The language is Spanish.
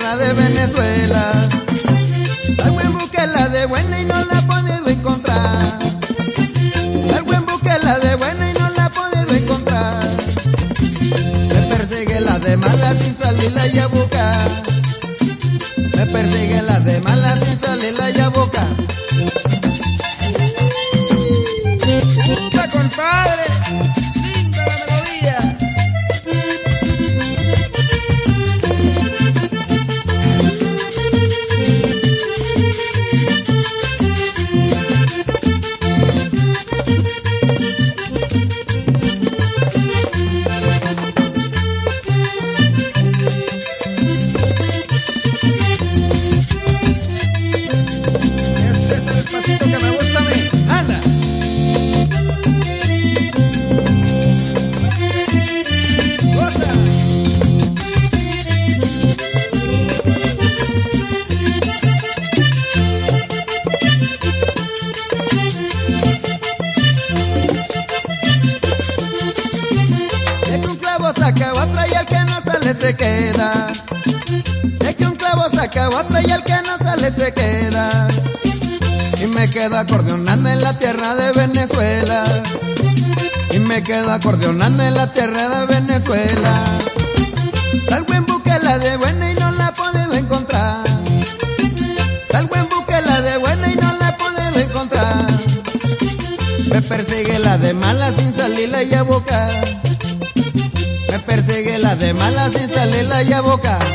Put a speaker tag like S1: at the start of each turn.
S1: tierra de Venezuela. Salgo en búsqueda de buena y no la he podido encontrar. Salgo en búsqueda de buena y no la he podido encontrar. Me persigue la de mala sin salirla y a buscar. Me persigue la de mala sin salirla y a buscar.
S2: ¡Puta, compadre! ¡Linda la melodía!
S1: Este es el pasito que me gusta a mí. ¡Anda! ¡Goza! De que un clavo saca otra y el que no sale se queda. De que un clavo saca otra y el que no sale se queda. Y me quedo acordeonando en la tierra de Venezuela. Y me quedo acordeonando en la tierra de Venezuela. Salgo en búsqueda de buena y no la he podido encontrar. Salgo en búsqueda de buena y no la he podido encontrar. Me persigue la de mala sin salirla y a buscar. Me persigue la de mala sin salirla y a buscar.